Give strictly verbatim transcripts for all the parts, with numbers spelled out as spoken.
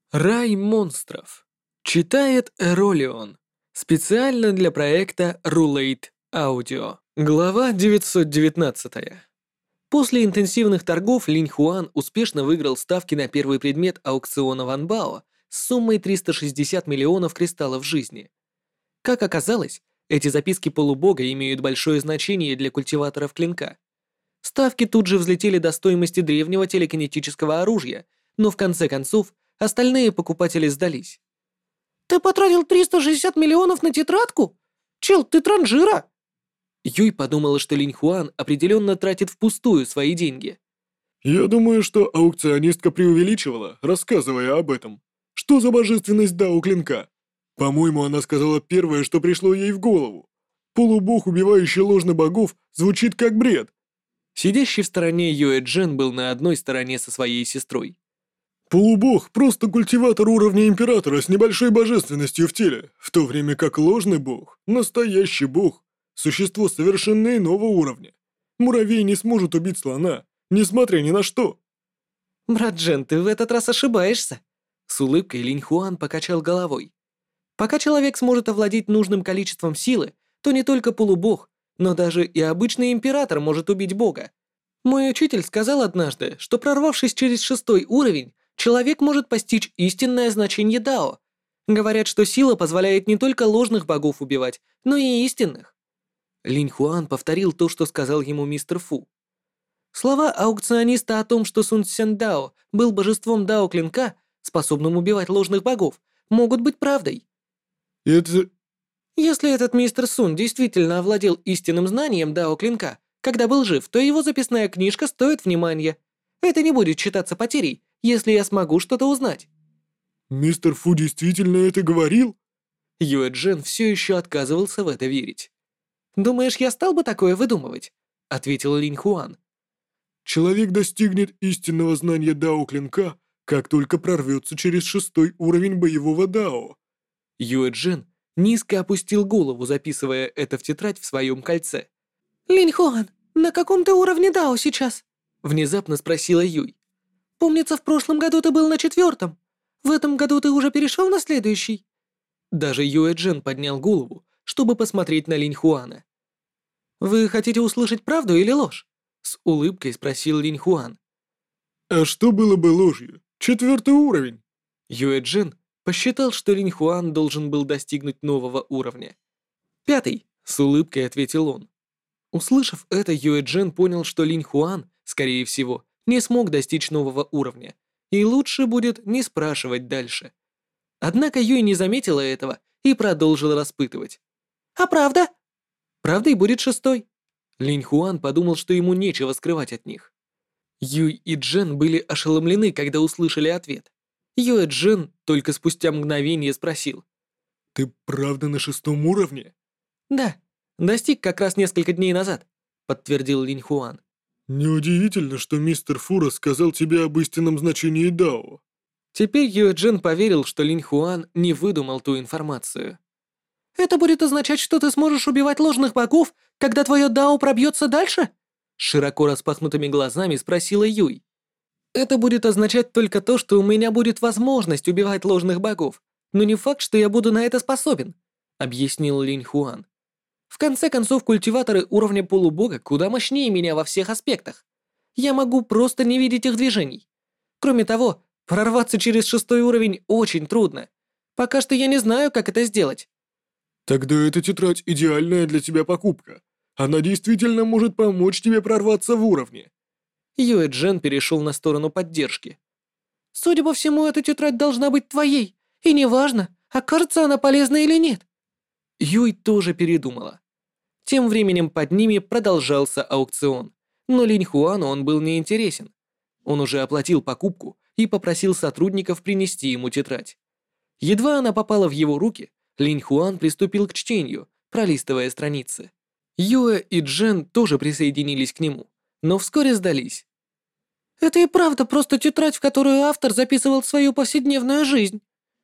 Рай монстров. Читает Эролион. Специально для проекта Rulate Audio. Глава девятьсот девятнадцать. После интенсивных торгов Линь Хуан успешно выиграл ставки на первый предмет аукциона Ван Бао с суммой триста шестьдесят миллионов кристаллов жизни. Как оказалось, эти записки полубога имеют большое значение для культиваторов клинка. Ставки тут же взлетели до стоимости древнего телекинетического оружия, но в конце концов остальные покупатели сдались. «Ты потратил триста шестьдесят миллионов на тетрадку? Чел, ты транжира!» Юй подумала, что Линь Хуан определенно тратит впустую свои деньги. «Я думаю, что аукционистка преувеличивала, рассказывая об этом. Что за божественность Дао Клинка? По-моему, она сказала первое, что пришло ей в голову. Полубог, убивающий ложно богов, звучит как бред». Сидящий в стороне Юэ Джен был на одной стороне со своей сестрой. Полубог — просто культиватор уровня Императора с небольшой божественностью в теле, в то время как ложный бог — настоящий бог, существо совершенно иного уровня. Муравей не сможет убить слона, несмотря ни на что. «Брат Джен, ты в этот раз ошибаешься!» С улыбкой Линь Хуан покачал головой. «Пока человек сможет овладеть нужным количеством силы, то не только полубог, но даже и обычный император может убить бога. Мой учитель сказал однажды, что прорвавшись через шестой уровень, человек может постичь истинное значение Дао. Говорят, что сила позволяет не только ложных богов убивать, но и истинных». Линь Хуан повторил то, что сказал ему мистер Фу. Слова аукциониста о том, что Сун Цзян Дао был божеством Дао Клинка, способным убивать ложных богов, могут быть правдой. Это... Если этот мистер Сун действительно овладел истинным знанием Дао Клинка, когда был жив, то его записная книжка стоит внимания. Это не будет считаться потерей, если я смогу что-то узнать. Мистер Фу действительно это говорил? Юэ Джен все еще отказывался в это верить. «Думаешь, я стал бы такое выдумывать?» — ответил Линь Хуан. Человек достигнет истинного знания Дао Клинка, как только прорвется через шестой уровень боевого Дао. Юэ Джен низко опустил голову, записывая это в тетрадь в своем кольце. «Линь Хуан, на каком ты уровне Дао сейчас?» Внезапно спросила Юй. «Помнится, в прошлом году ты был на четвертом. В этом году ты уже перешел на следующий?» Даже Юэ Джен поднял голову, чтобы посмотреть на Линь Хуана. «Вы хотите услышать правду или ложь?» С улыбкой спросил Линь Хуан. А что было бы ложью? Четвертый уровень. Юэ Джен посчитал, что Линь Хуан должен был достигнуть нового уровня. «Пятый», — с улыбкой ответил он. Услышав это, Юэ Джен понял, что Линь Хуан, скорее всего, не смог достичь нового уровня, и лучше будет не спрашивать дальше. Однако Юй не заметила этого и продолжила распытывать. «А правда?» «Правдой будет шестой». Линь Хуан подумал, что ему нечего скрывать от них. Юй и Джен были ошеломлены, когда услышали ответ. Юэ Джен только спустя мгновение спросил. «Ты правда на шестом уровне?» «Да, достиг как раз несколько дней назад», — подтвердил Линь Хуан. «Неудивительно, что мистер Фу рассказал тебе об истинном значении Дао». Теперь Юэ Джен поверил, что Линь Хуан не выдумал ту информацию. «Это будет означать, что ты сможешь убивать ложных богов, когда твое Дао пробьется дальше?» С широко распахнутыми глазами спросила Юй. «Это будет означать только то, что у меня будет возможность убивать ложных богов, но не факт, что я буду на это способен», — объяснил Линь Хуан. «В конце концов, культиваторы уровня полубога куда мощнее меня во всех аспектах. Я могу просто не видеть их движений. Кроме того, прорваться через шестой уровень очень трудно. Пока что я не знаю, как это сделать». «Тогда эта тетрадь идеальная для тебя покупка. Она действительно может помочь тебе прорваться в уровне». Юэ Джен перешел на сторону поддержки. «Судя по всему, эта тетрадь должна быть твоей, и неважно, окажется она полезной или нет». Юй тоже передумала. Тем временем под ними продолжался аукцион, но Линь Хуану он был неинтересен. Он уже оплатил покупку и попросил сотрудников принести ему тетрадь. Едва она попала в его руки, Линь Хуан приступил к чтению, пролистывая страницы. Юэ и Джен тоже присоединились к нему, но вскоре сдались. «Это и правда просто тетрадь, в которую автор записывал свою повседневную жизнь».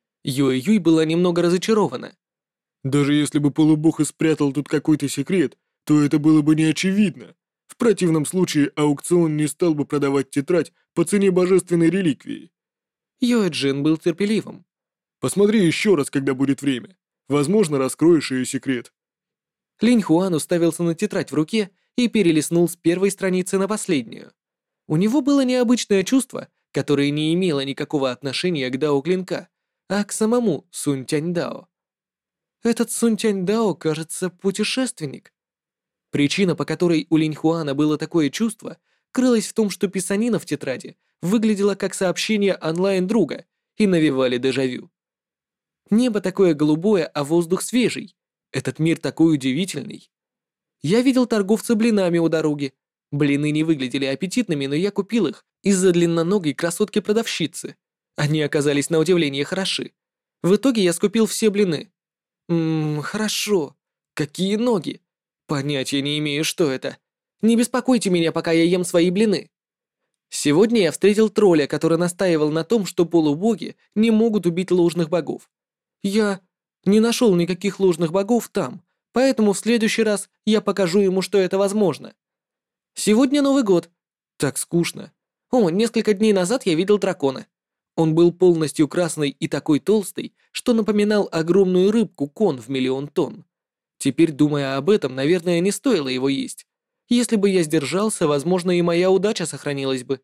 Юэ Юй была немного разочарована. «Даже если бы полубог и спрятал тут какой-то секрет, то это было бы не очевидно. В противном случае аукцион не стал бы продавать тетрадь по цене божественной реликвии». Юэ Джин был терпеливым. Посмотри еще раз, когда будет время. Возможно, раскроешь ее секрет. Линь Хуан уставился на тетрадь в руке и перелистнул с первой страницы на последнюю. У него было необычное чувство, которое не имело никакого отношения к Дао Клинка, а к самому Сунь Тянь Дао. Этот Сунь Тянь Дао, кажется, путешественник. Причина, по которой у Линь Хуана было такое чувство, крылась в том, что писанина в тетради выглядела как сообщение онлайн друга и навевали дежавю. Небо такое голубое, а воздух свежий. Этот мир такой удивительный. Я видел торговца блинами у дороги. Блины не выглядели аппетитными, но я купил их из-за длинноногой красотки-продавщицы. Они оказались на удивление хороши. В итоге я скупил все блины. Ммм, хорошо. Какие ноги? Понятия не имею, что это. Не беспокойте меня, пока я ем свои блины. Сегодня я встретил тролля, который настаивал на том, что полубоги не могут убить ложных богов. Я не нашел никаких ложных богов там, поэтому в следующий раз я покажу ему, что это возможно. Сегодня Новый год. Так скучно. О, несколько дней назад я видел дракона. Он был полностью красный и такой толстый, что напоминал огромную рыбку-кон в миллион тонн. Теперь, думая об этом, наверное, не стоило его есть. Если бы я сдержался, возможно, и моя удача сохранилась бы.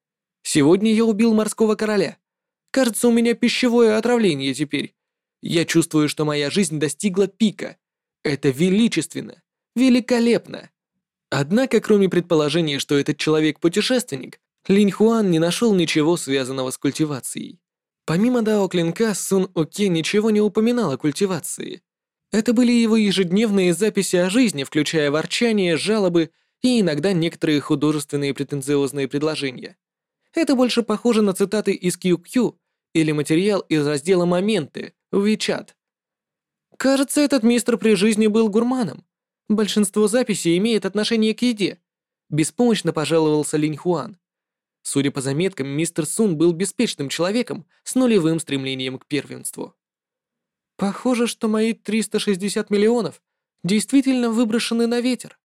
Сегодня я убил морского короля. Кажется, у меня пищевое отравление теперь. Я чувствую, что моя жизнь достигла пика. Это величественно, великолепно. Однако, кроме предположения, что этот человек путешественник, Линь Хуан не нашел ничего, связанного с культивацией. Помимо Дао Клинка, Сун Оке ничего не упоминал о культивации. Это были его ежедневные записи о жизни, включая ворчание, жалобы и иногда некоторые художественные претенциозные предложения. Это больше похоже на цитаты из кью кью или материал из раздела «Моменты» в WeChat. Кажется, этот мистер при жизни был гурманом. Большинство записей имеет отношение к еде. Беспомощно пожаловался Линь Хуан. Судя по заметкам, мистер Сун был беспечным человеком с нулевым стремлением к первенству. Похоже, что мои триста шестьдесят миллионов действительно выброшены на ветер.